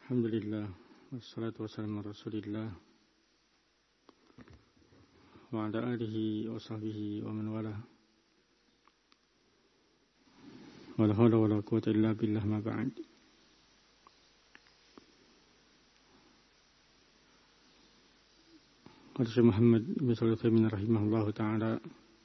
Alhamdulillah, wassalatu wassalamu ala rasulillah wa ala alihi wa sahbihi wa man wala. Wa la hawla wa la quwwata illa billah ma ba'd. Qala Syekh Muhammad bin Shalih Al-Utsaimin rahimahullahu ta'ala,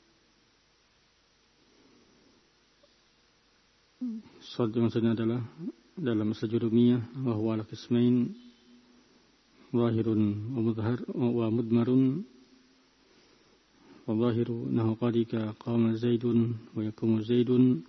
salat yang maksudnya adalah dalam As-Jurumiyah wa huwa ala qismain zahirun wa mudhar wa mudmarun. Wa zahiru nahu qadika qama zaidun wa yakumu zaidun,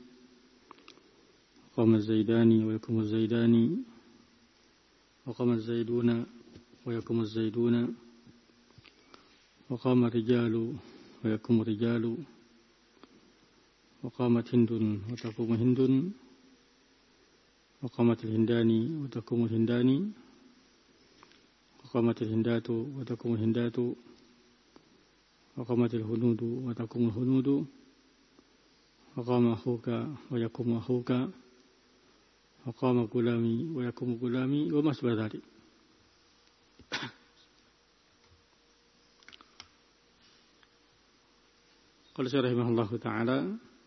qama zaidani wa yakumu zaidani, wa qama zaiduna wa yakumu zaiduna, wa qama rijalu wa yakumu rijalu, wa qamat hindun wa taqumu hindun, wa qamatil hindani wa taqumu hindani, wa qamatil hindatu wa taqumu hindatu, wa qamatil hunudu wa taqumu hunudu, wa qama akhuka wa yaqumu akhuka, wa qama gulami wa yaqumu gulami, wa ma asbah dzalik. Qala Syekh rahimahullahu ta'ala,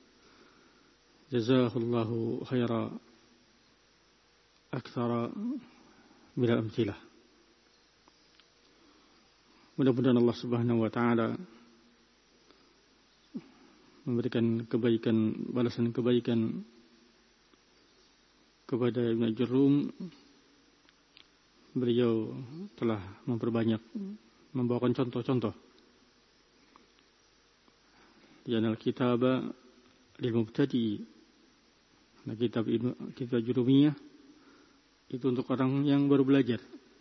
jazahullahu khaira aktsara bil amthilah. Mudah-mudahan Allah Subhanahu wa taala memberikan kebaikan, balasan kebaikan kepada Ibnu Jurrum. Beliau telah memperbanyak membawakan contoh-contoh di Al-Kitab lil Mubtadi'. Nah, kitab Jurumiyah itu untuk orang yang baru belajar.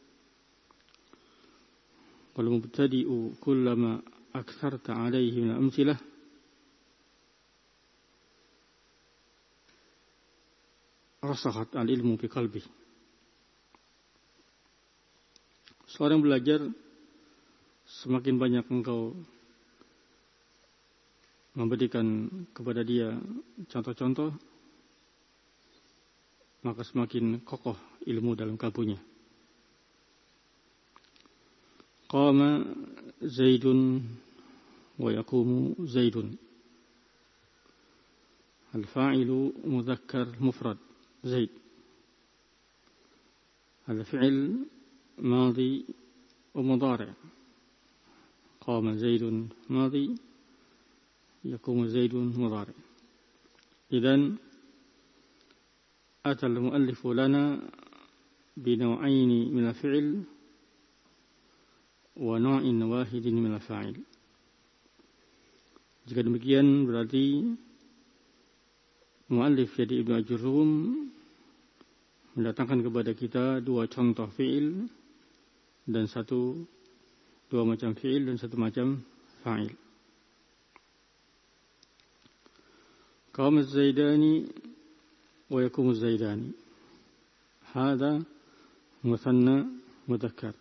Wal mubtadi'u kullama aktsarta 'alaihi min al-amtsilah rasakhat al-ilmu fi qalbi. Seorang belajar, semakin banyak engkau memberikan kepada dia contoh-contoh, maka semakin kokoh ilmu dalam kalbunya. Qama Zaidun wa yaqumu Zaidun. Al-fa'ilu mudzakkar mufrad Zaid. Al-fi'l madi wa mudhari'. Qama Zaidun madi, yaqumu Zaidun mudhari'. Idzan أتى المؤلف لنا بنوعين من الفعل ونوع واحد من الفاعل. Jika demikian berarti muallif jadi Ibnu Jurrum mendatangkan kepada kita dua contoh fi'il dan dua macam fi'il dan satu macam fa'il. Qama Zaidani wa yakumu zaidani. Hada muthanna mudzakkar.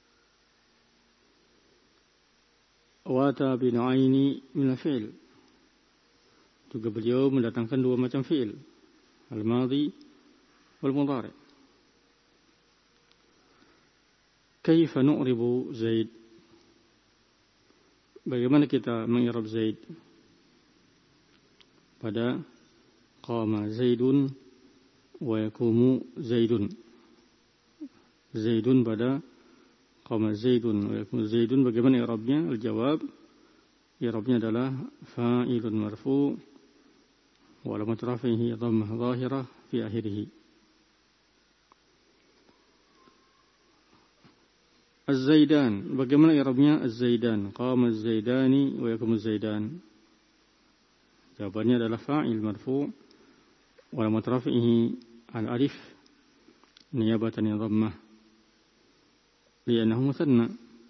Wata bina'aini min al-fi'l. Juga beliau mendatangkan dua macam fi'il, al-madhi wal mudhari'. Kaifa nu'ribu Zaid? Bagaimana kita mengirab Zaid? Pada qama Zaidun wa yakumu Zaidun. Zaidun pada qama Zaidun wa yakumu Zaidun. Bagaimana i'rabnya? Al-jawab, i'rabnya adalah fa'ilun marfu' wa alamat rafihi dhammah dhahirah fi akhirih. Az-Zaidan, bagaimana i'rabnya? Az-Zaidan, qama Az-Zaidani wa yakumu Zaidan. Jawabannya adalah fa'il marfu' wa alamat rafihi al-alif niyabatan an dhammah li'annahu muthanna.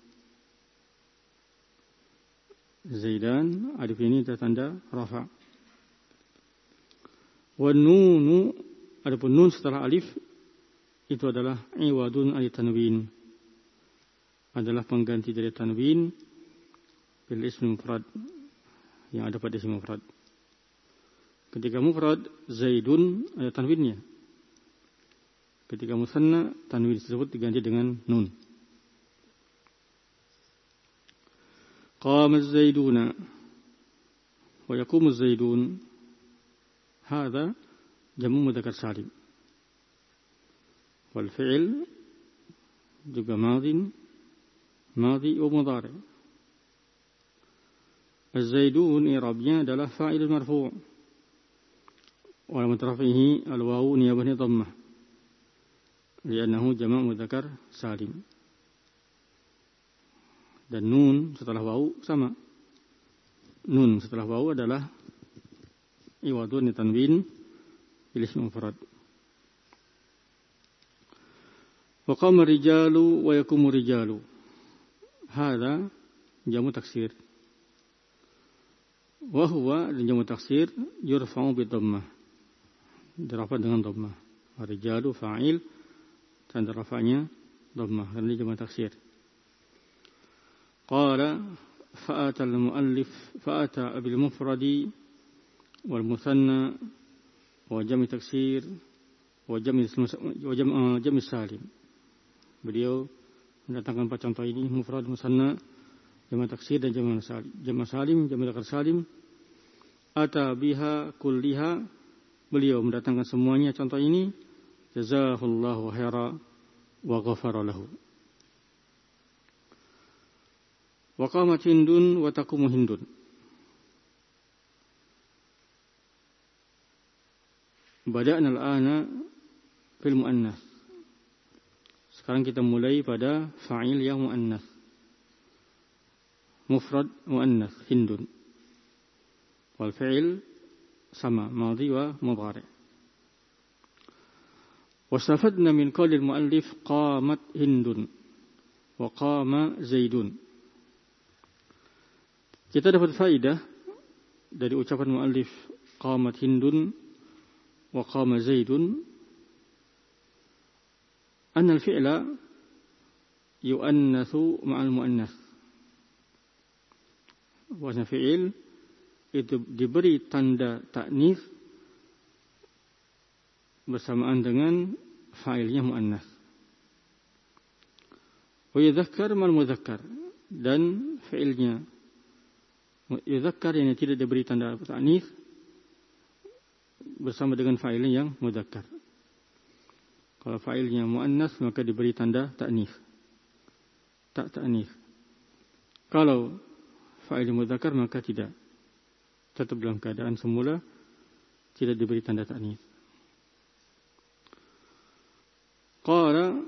Zaidan, alif ini tanda rafa'. Wa nunu, adapun nun setelah alif itu adalah iwadun ali tanwin, adalah pengganti dari tanwin bil ismi mufrad yang ada pada isim mufrad. Ketika mufrad Zaidun ada tanwinnya, Ketika musanna, tanwin tersebut diganti dengan nun. Qama az-zaiduna wa yaqumu az-zaidun. Hadha jamu mudzakkar salim. Wal fi'il juga madhi wa mudhari'. Az-zaidun i'rabnya adalah fa'il marfu'. Wa alamat raf'ihi al-wawu niyabah dhammah. Li'annahu jama' mudzakkar salim. Dan nun setelah wawu sama. Nun setelah wawu adalah iwadun tanwin bil ism mufrad. Wa qama rijalu wa yaqumu rijalu. Hadza jamu taksir. Wa huwa jamu taksir yurfa'u bi dhammah. Dirafa dengan dhammah. Rijalu fa'il tanda rafa'nya dhammah karena jamu taksir. قال فأتى المؤلف فأتى بالمفرد والمثنى وجمع تكسير وجمع salim. Beliau mendatangkan 4 contoh ini, mufrad, musanna, jama' taksir dan jama' salim. Jama' salim, jama' mudzakkar salim. Ata biha kulliha, beliau mendatangkan semuanya contoh ini. Jazahullahu khaira wa ghafara lahu. Wa qamat hindun wa taqumu hindun. Bada'na al-ana fil muannas. Sekarang kita mulai pada fa'il yang muannas. Mufrad muannas hindun. Wal fi'il sama madhi wa mudhari'. Wastafadna min qawli al-muallif qamat hindun wa qama zaidun. Kita dapat faidah dari ucapan muallif qamat hindun wa qama zaidun anna al-fi'la yu'annathu ma'al muannas. Wazn fi'il itu diberi tanda ta'nits bersamaan dengan fa'ilnya muannas. Wa yudzakkar mal mudzakkar, dan fi'ilnya yudzakkar yang tidak diberi tanda ta'nits bersama dengan fa'ilnya yang mudzakkar. Kalau fa'ilnya muannas maka diberi tanda ta'nits. Ta'nits. Kalau fa'ilnya mudzakkar maka tidak. Tetap dalam keadaan semula, tidak diberi tanda ta'nits. Qala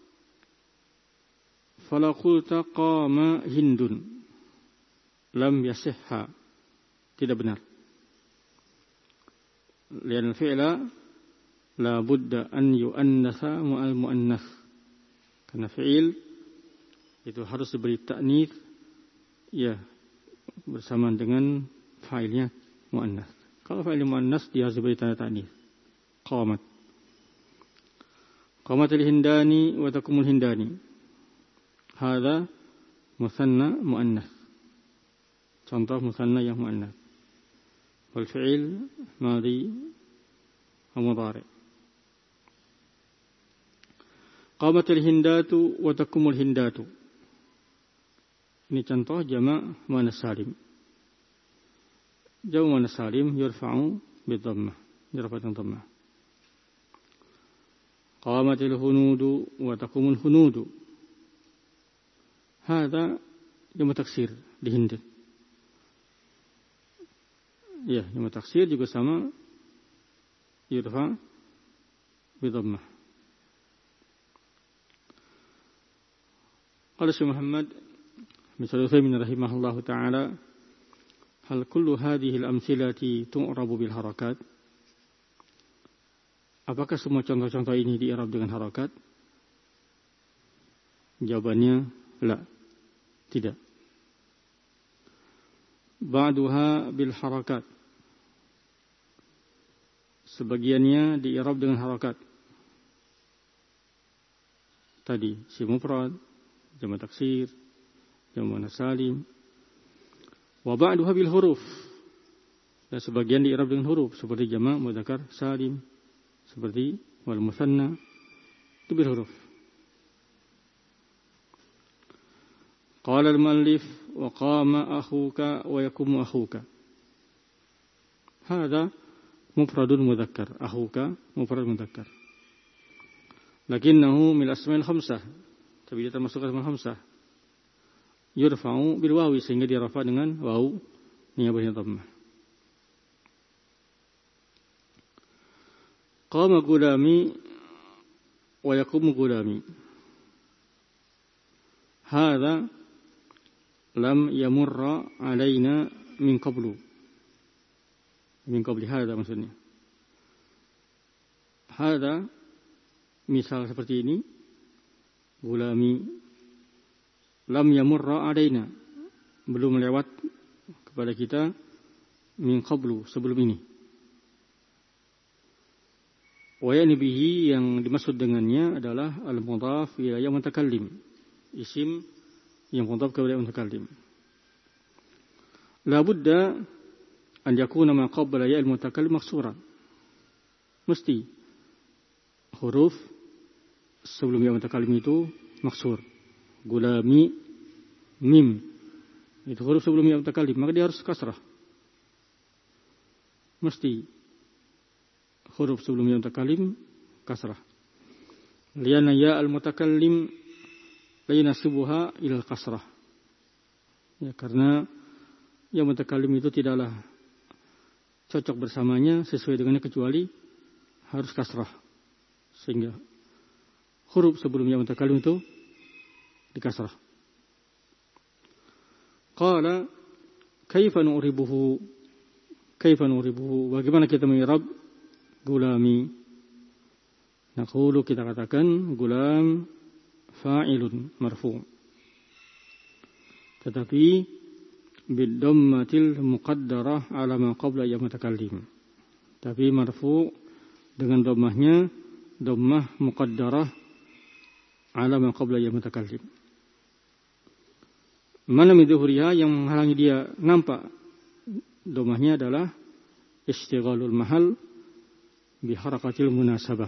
fala qulta qama hindun. Lam yasihha, tidak benar. Lian fi'la la budda an yu'annasa ma'al muannas. Karena fi'il itu harus diberi ta'nits ya bersamaan dengan fa'ilnya muannas. Kalau fa'il muannas dia harus diberi tanda ta'nits. Qamat. Qamatil hindani wa taqumul hindani. Hadza musanna muannas. Contoh musanna yang muannas. Wal fi'il madhi wa mudhari'. Qamatil hindatu wa taqumul hindatu. Ini contoh jama' muannas salim. Jama' muannas salim yurfa'u bi dhammah. Dirafa'kan dhammah. Qamatil hunudu wa taqumul hunudu. Hadza jama' taksir di Hind. Ya, jama' taksir juga sama yurfa bi dhammah. Qala Syekh Muhammad bin Shalih Al-Utsaimin rahimahullahu taala, hal kullu hadhihi al-amthilati tu'rabu bil harakat? Apakah semua contoh-contoh ini di-i'rab dengan harakat? Jawabannya la, tidak. Ba'duha bil harakat. Sebagiannya di-i'rab dengan harakat. Tadi si mufrad, jama' taksir, jama' muannas salim. Wa ba'duha bil huruf. Dan sebagian di-i'rab dengan huruf seperti jama' mudzakkar salim, seperti wal musanna itu berhuruf. Qala al-muallif wa qama akhuka wa yakumu akhuka. Hada mufradun mudzakkar. Akhuka mufrad mudzakkar. Lakinnahu min asma'il khamsah. Tapi dia termasuk asma'il khamsah. Yurfa'u bil wawi, sehingga dia rafa dengan waw niyabahnya dhammah. Qama gulami wa yaqumu gulami. Hadha lam yamurra alaina min qablu. Min qabli hadha maksudnya. Hadha misal seperti ini. Gulami lam yamurra alaina, belum lewat kepada kita min qablu, sebelum ini. Wa yani bihi, yang dimaksud dengannya adalah al-mudhaf ila ya mutakallim, isim yang mudhaf kepada mutakallim. La budda an yakuna ma qabla ya al-mutakallim maksuran. Mesti huruf sebelum ya mutakallim itu maksur. Gulami mim itu huruf sebelum ya mutakallim, maka dia harus kasrah. Mesti huruf sebelum ya mutakallim kasrah. Lianna ya al-mutakallim la yanasibuha ila al-kasrah. Ya, karena ya mutakallim itu tidaklah cocok bersamanya sesuai dengannya kecuali harus kasrah. Sehingga huruf sebelum ya mutakallim itu dikasrah. Qala kaifa nu'ribuhu? Kaifa nu'ribuhu? Bagaimana kita mengi'rab gulami? Naqulu, kita katakan gulam fa'ilun marfu'. Tetapi bid-dhammatil muqaddarah ala ma qabla ya mutakallim. Tapi marfu' dengan dhammahnya dhammah muqaddarah ala ma qabla ya mutakallim. Mana min dhuhriha, yang menghalangi dia nampak dhammahnya adalah istighalul mahal bi harakatil munasabah.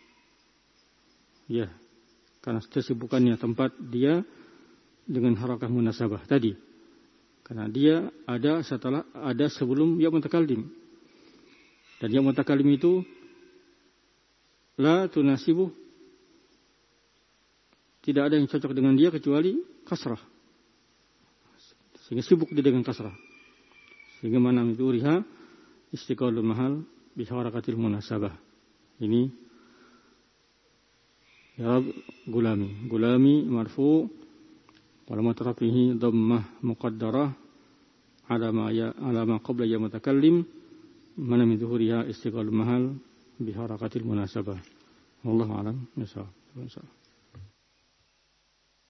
Ya, karena kesibukannya tempat dia dengan harakah munasabah tadi. Karena dia ada sebelum ya mutakallim. Dan ya mutakallim itu la tunasibu, tidak ada yang cocok dengan dia kecuali kasrah. Sehingga sibuk dia dengan kasrah. Sehingga mana itu riha istiqalul mahal bi harakatil munasabah. Ini ya gulami. Gulami marfu' wa matarafihi dhammah muqaddarah ala ma qabla ya mutakallim. Mana min zuhuriha istiqalul mahal bi harakatil munasabah. Wallahu a'lam. Insya Allah.